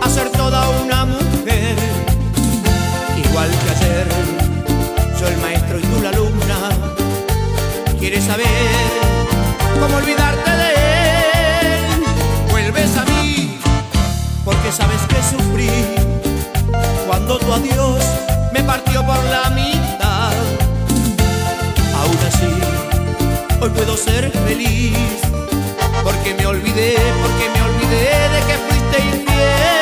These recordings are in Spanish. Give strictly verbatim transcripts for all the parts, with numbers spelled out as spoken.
ser toda una mujer. Igual que ayer, yo el maestro y tú la alumna. ¿Quieres saber cómo olvidarte de él? Vuelves a mí, porque sabes que sufrí cuando tu adiós me partió por la mitad. Aún así, hoy puedo ser feliz, porque me olvidé, porque me olvidé de que fuiste infiel.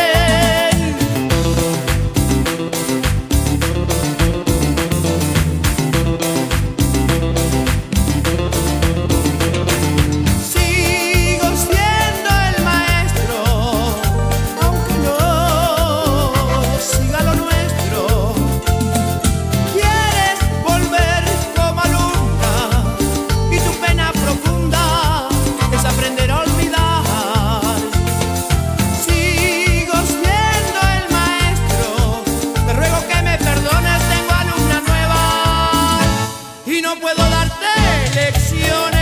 Sigo siendo el maestro, aunque no siga lo nuestro. Quieres volver como alumna y tu pena profunda es aprender a olvidar. Sigo siendo el maestro, te ruego que me perdones, tengo alumna nueva y no puedo darte lecciones.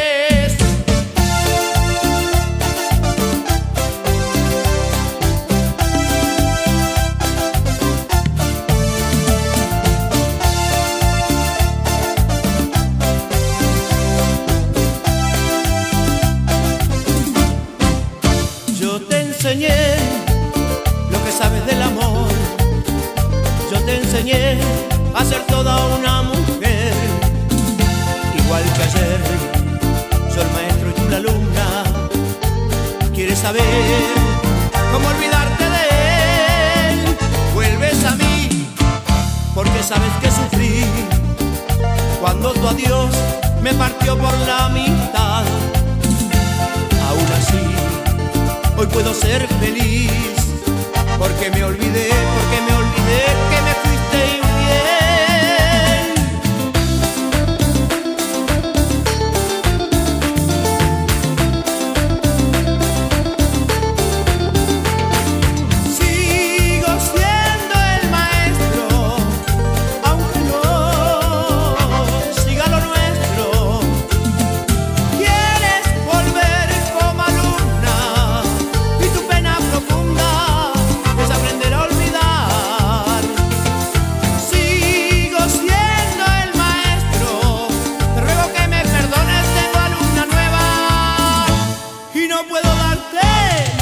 Yo te enseñé lo que sabes del amor. Yo te enseñé a ser toda una mujer. Igual que ayer, yo el maestro y tú la alumna. ¿Quieres saber cómo olvidarte de él? Vuelves a mí, porque sabes que sufrí cuando tu adiós me partió por la mitad. Aún así, hoy puedo ser feliz, porque me olvidé, porque me olvidé que me fuiste infiel. Sigo siendo el maestro, aunque no siga lo nuestro. Quieres volver como alumna y tu pena profunda es aprender a olvidar. Sigo siendo el maestro, te ruego que me perdones, tengo alumna nueva y no puedo darte